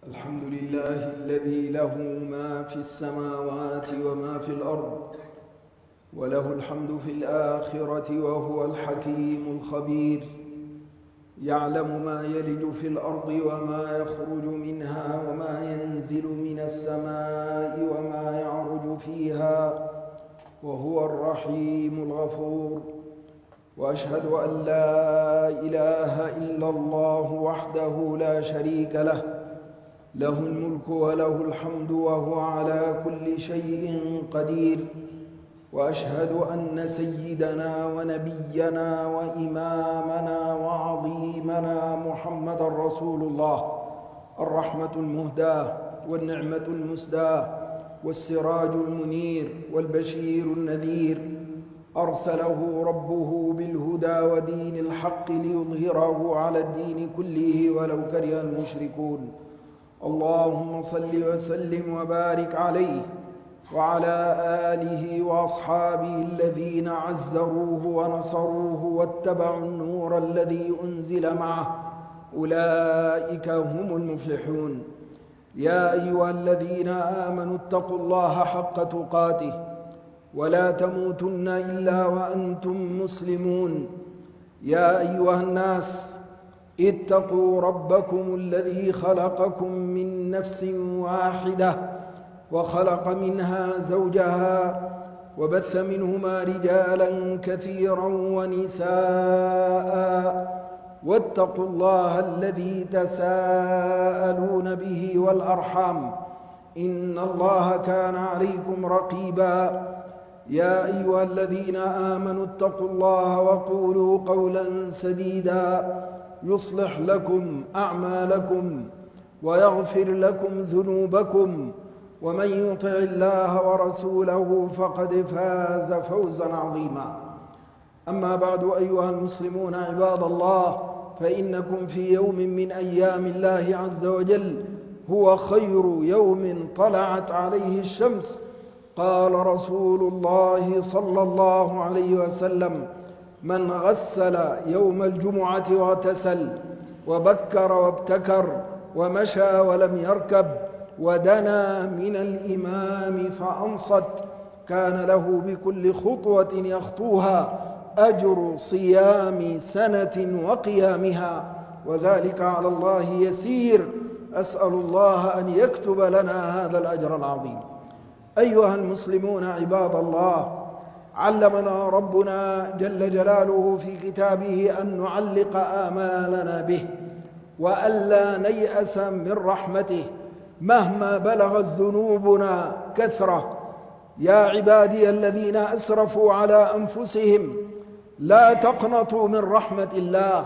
الحمد لله الذي له ما في السماوات وما في الأرض، وله الحمد في الآخرة، وهو الحكيم الخبير. يعلم ما يلج في الأرض وما يخرج منها وما ينزل من السماء وما يعرج فيها، وهو الرحيم الغفور. وأشهد أن لا إله إلا الله وحده لا شريك له، له الملك وله الحمد وهو على كل شيء قدير. وأشهد أن سيدنا ونبينا وإمامنا وعظيمنا محمد رسول الله، الرحمة المهداة والنعمة المسداة والسراج المنير والبشير النذير. أرسله ربه بالهدى ودين الحق ليظهره على الدين كله ولو كره المشركون. اللهم صل وسلم وبارك عليه وعلى آله وأصحابه الذين عزروه ونصروه واتبعوا النور الذي أنزل معه، أولئك هم المفلحون. يا أيها الذين آمنوا اتقوا الله حق تقاته ولا تموتن إلا وأنتم مسلمون. يا أيها الناس اتقوا ربكم الذي خلقكم من نفس واحدة وخلق منها زوجها وبث منهما رجالا كثيرا ونساء، واتقوا الله الذي تساءلون به والأرحام، إن الله كان عليكم رقيبا. يا أيها الذين آمنوا اتقوا الله وقولوا قولا سديدا يصلح لكم أعمالكم ويغفر لكم ذنوبكم، ومن يطع الله ورسوله فقد فاز فوزا عظيما. أما بعد، أيها المسلمون عباد الله، فإنكم في يوم من أيام الله عز وجل هو خير يوم طلعت عليه الشمس. قال رسول الله صلى الله عليه وسلم: من غسل يوم الجمعة واغتسل وبكر وابتكر ومشى ولم يركب ودنا من الإمام فأنصت، كان له بكل خطوة يخطوها أجر صيام سنة وقيامها، وذلك على الله يسير. أسأل الله أن يكتب لنا هذا الأجر العظيم. أيها المسلمون عباد الله، علمنا ربنا جل جلاله في كتابه أن نعلق آمالنا به، وألا نيأس من رحمته مهما بلغت ذنوبنا كثرة. يا عبادي الذين أسرفوا على أنفسهم لا تقنطوا من رحمة الله،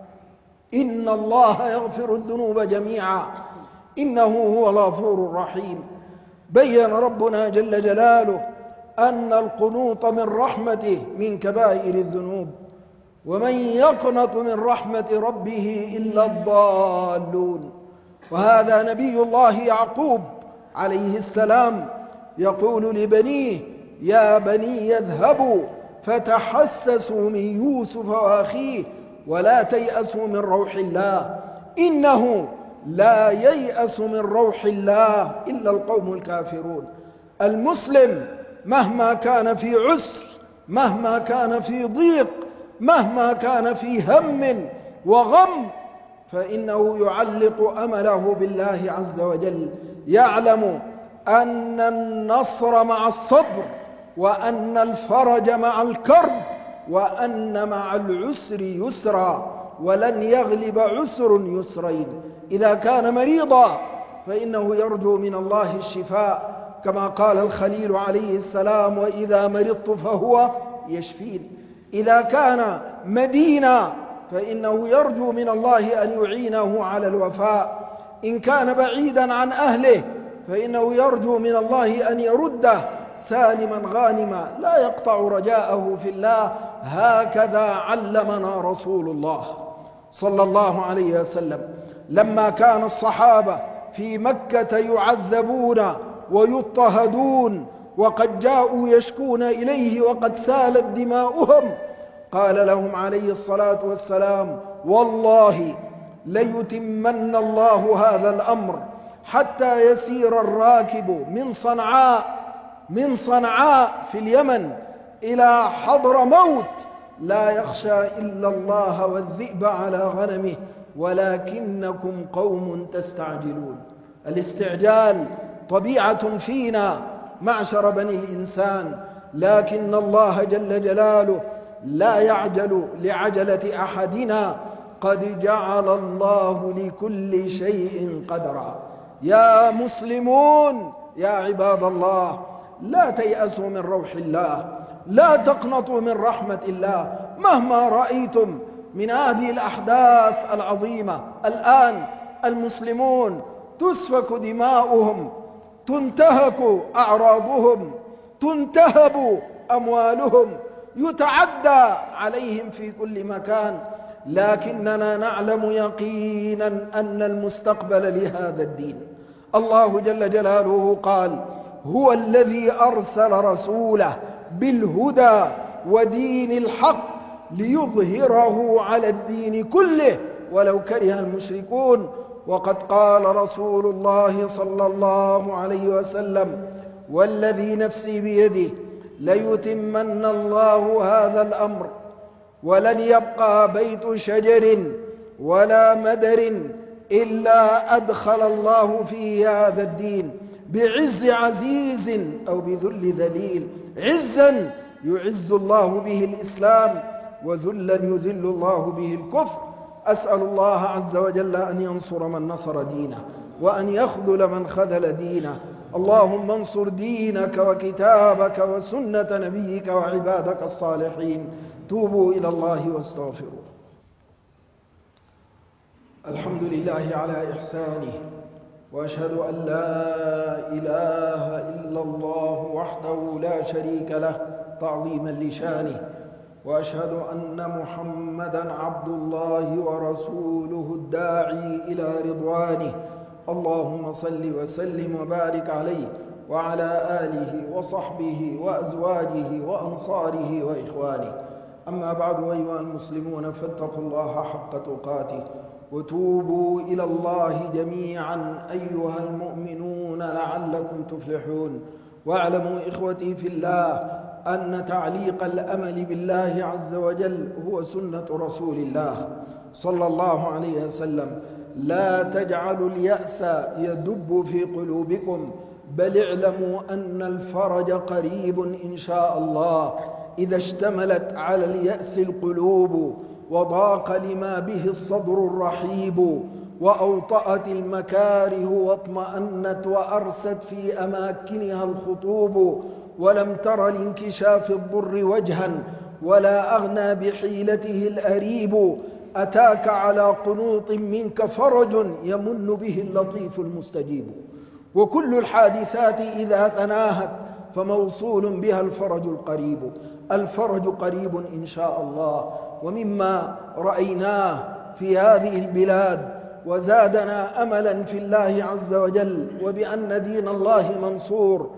إن الله يغفر الذنوب جميعا إنه هو الغفور الرحيم. بين ربنا جل جلاله أن القنوط من رحمته من كبائر الذنوب، ومن يقنط من رحمة ربه إلا الضالون. وهذا نبي الله يعقوب عليه السلام يقول لبنيه: يا بني اذهبوا فتحسسوا من يوسف وأخيه ولا تيأسوا من روح الله، إنه لا ييأس من روح الله إلا القوم الكافرون. المسلم مهما كان في عسر، مهما كان في ضيق، مهما كان في هم وغم، فإنه يعلق أمله بالله عز وجل، يعلم أن النصر مع الصبر، وأن الفرج مع الكرب، وأن مع العسر يسرا، ولن يغلب عسر يسرين. إذا كان مريضا فإنه يرجو من الله الشفاء، كما قال الخليل عليه السلام: وإذا مرضت فهو يشفين. إذا كان مدينا فإنه يرجو من الله أن يعينه على الوفاء. إن كان بعيدا عن أهله فإنه يرجو من الله أن يرده سالما غانما، لا يقطع رجاءه في الله. هكذا علمنا رسول الله صلى الله عليه وسلم. لما كان الصحابة في مكة يعذبون ويضطهدون وقد جاءوا يشكون إليه وقد سالت دماؤهم، قال لهم عليه الصلاة والسلام: والله ليتمن الله هذا الأمر حتى يسير الراكب من صنعاء في اليمن إلى حضرموت لا يخشى إلا الله والذئب على غنمه ولكنكم قوم تستعجلون. الاستعجال طبيعة فينا معشر بني الإنسان، لكن الله جل جلاله لا يعجل لعجلة أحدنا، قد جعل الله لكل شيء قدرا. يا مسلمون يا عباد الله، لا تيأسوا من روح الله، لا تقنطوا من رحمة الله مهما رأيتم من هذه الأحداث العظيمة. الآن المسلمون تسفك دماؤهم، تنتهك أعراضهم، تنتهب أموالهم، يتعدى عليهم في كل مكان، لكننا نعلم يقينا أن المستقبل لهذا الدين. الله جل جلاله قال: هو الذي أرسل رسوله بالهدى ودين الحق ليظهره على الدين كله ولو كره المشركون. وقد قال رسول الله صلى الله عليه وسلم: والذي نفسي بيده ليتمن الله هذا الأمر ولن يبقى بيت شجر ولا مدر إلا أدخل الله فيه هذا الدين بعز عزيز أو بذل ذليل. عزا يعز الله به الإسلام، وذلا يذل الله به الكفر. أسأل الله عز وجل أن ينصر من نصر دينه وأن يخذل من خذل دينه. اللهم انصر دينك وكتابك وسنة نبيك وعبادك الصالحين. توبوا إلى الله واستغفروا. الحمد لله على إحسانه، وأشهد أن لا إله إلا الله وحده لا شريك له تعظيما لشانه، وأشهد أن محمدا عبد الله ورسوله الداعي إلى رضوانه. اللهم صل وسلم وبارك عليه وعلى آله وصحبه وأزواجه وأنصاره وإخوانه. أما بعد، أيها المسلمون، فاتقوا الله حق تقاته وتوبوا إلى الله جميعا أيها المؤمنون لعلكم تفلحون. واعلموا إخوتي في الله أن تعليق الأمل بالله عز وجل هو سنة رسول الله صلى الله عليه وسلم. لا تجعلوا اليأس يدب في قلوبكم، بل اعلموا أن الفرج قريب إن شاء الله. إذا اشتملت على اليأس القلوب وضاق لما به الصدر الرحيب، وأوطأت المكاره واطمأنت وأرست في أماكنها الخطوب، ولم تر لانكشاف الضر وجها ولا أغنى بحيلته الأريب، أتاك على قنوط منك فرج يمن به اللطيف المستجيب. وكل الحادثات إذا تناهت فموصول بها الفرج القريب. الفرج قريب إن شاء الله. ومما رأيناه في هذه البلاد وزادنا أملا في الله عز وجل وبأن دين الله منصور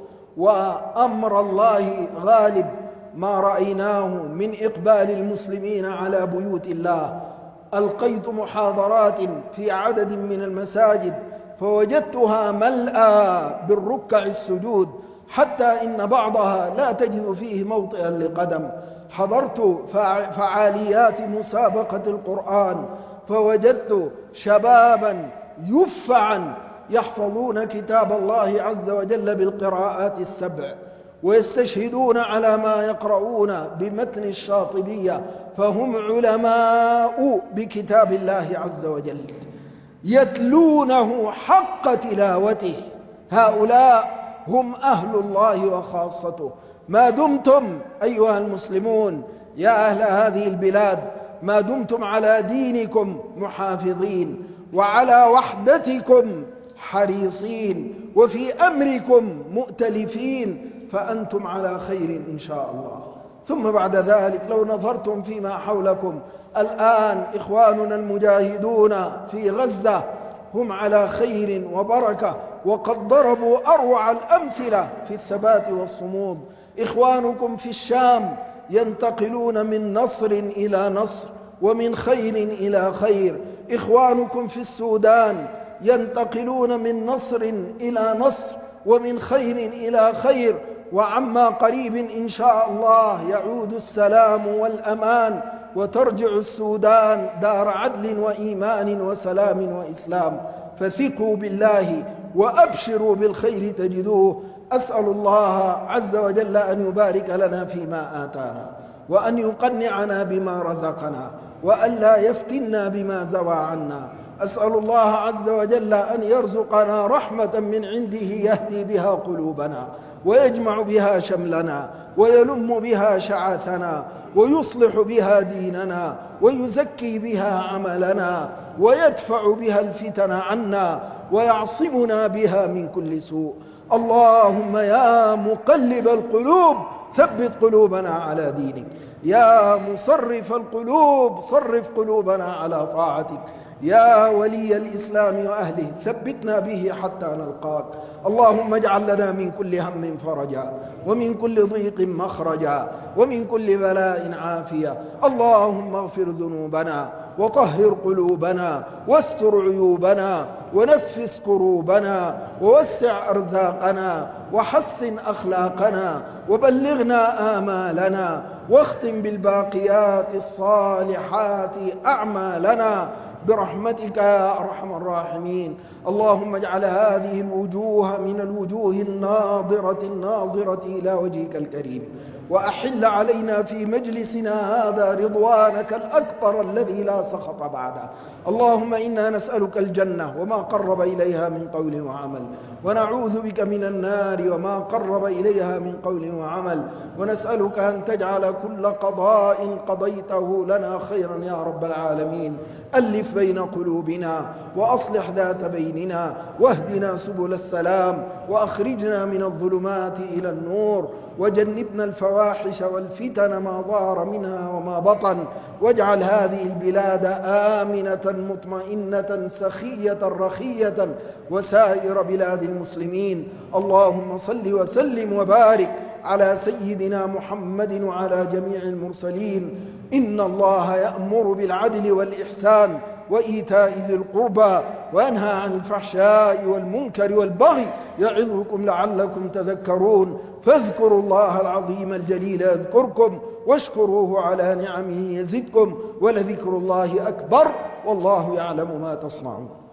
وأمر الله غالب، ما رأيناه من إقبال المسلمين على بيوت الله. ألقيت محاضرات في عدد من المساجد فوجدتها ملأى بالركع السجود، حتى إن بعضها لا تجد فيه موطئا لقدم. حضرت فعاليات مسابقة القرآن فوجدت شبابا يفعا يحفظون كتاب الله عز وجل بالقراءات السبع، ويستشهدون على ما يقرؤون بمتن الشاطبية، فهم علماء بكتاب الله عز وجل يتلونه حق تلاوته. هؤلاء هم أهل الله وخاصته. ما دمتم أيها المسلمون يا أهل هذه البلاد، ما دمتم على دينكم محافظين وعلى وحدتكم حريصين وفي أمركم مؤتلفين، فأنتم على خير إن شاء الله. ثم بعد ذلك لو نظرتم فيما حولكم الآن، إخواننا المجاهدون في غزة هم على خير وبركة، وقد ضربوا أروع الأمثلة في الثبات والصمود. إخوانكم في الشام ينتقلون من نصر إلى نصر ومن خير إلى خير. إخوانكم في السودان ينتقلون من نصر إلى نصر ومن خير إلى خير، وعما قريب إن شاء الله يعود السلام والأمان، وترجع السودان دار عدل وإيمان وسلام وإسلام. فثقوا بالله وأبشروا بالخير تجدوه. أسأل الله عز وجل أن يبارك لنا فيما آتانا، وأن يقنعنا بما رزقنا، وأن لا يفتنا بما زوى عنا. أسأل الله عز وجل أن يرزقنا رحمة من عنده يهدي بها قلوبنا، ويجمع بها شملنا، ويلم بها شعثنا، ويصلح بها ديننا، ويزكي بها عملنا، ويدفع بها الفتن عنا، ويعصمنا بها من كل سوء. اللهم يا مقلب القلوب ثبت قلوبنا على دينك، يا مصرف القلوب صرف قلوبنا على طاعتك، يا ولي الإسلام وأهله ثبتنا به حتى نلقاك. اللهم اجعل لنا من كل هم فرجا، ومن كل ضيق مخرجا، ومن كل بلاء عافية. اللهم اغفر ذنوبنا، وطهر قلوبنا، واستر عيوبنا، ونفس كروبنا، ووسع أرزاقنا، وحسن أخلاقنا، وبلغنا آمالنا، واختم بالباقيات الصالحات أعمالنا برحمتك يا أرحم الراحمين. اللهم اجعل هذه الوجوه من الوجوه الناظرة إلى وجهك الكريم، وأحل علينا في مجلسنا هذا رضوانك الأكبر الذي لا سخط بعده. اللهم إنا نسألك الجنة وما قرب إليها من قول وعمل، ونعوذ بك من النار وما قرب إليها من قول وعمل، ونسألك أن تجعل كل قضاء قضيته لنا خيرا يا رب العالمين. ألف بين قلوبنا، وأصلح ذات بيننا، واهدنا سبل السلام، وأخرجنا من الظلمات إلى النور، وجنبنا الفواحش والفتن ما ظهر منها وما بطن، واجعل هذه البلاد آمنة مطمئنة سخية رخية، وسائر بلاد المسلمين. اللهم صل وسلم وبارك على سيدنا محمد وعلى جميع المرسلين. إن الله يأمر بالعدل والإحسان وإيتاء ذي القربى، وينهى عن الفحشاء والمنكر والبغي، يعظكم لعلكم تذكرون. فاذكروا الله العظيم الجليل يذكركم، واشكروه على نعمه يزدكم، ولذكر الله أكبر، والله يعلم ما تصنعون.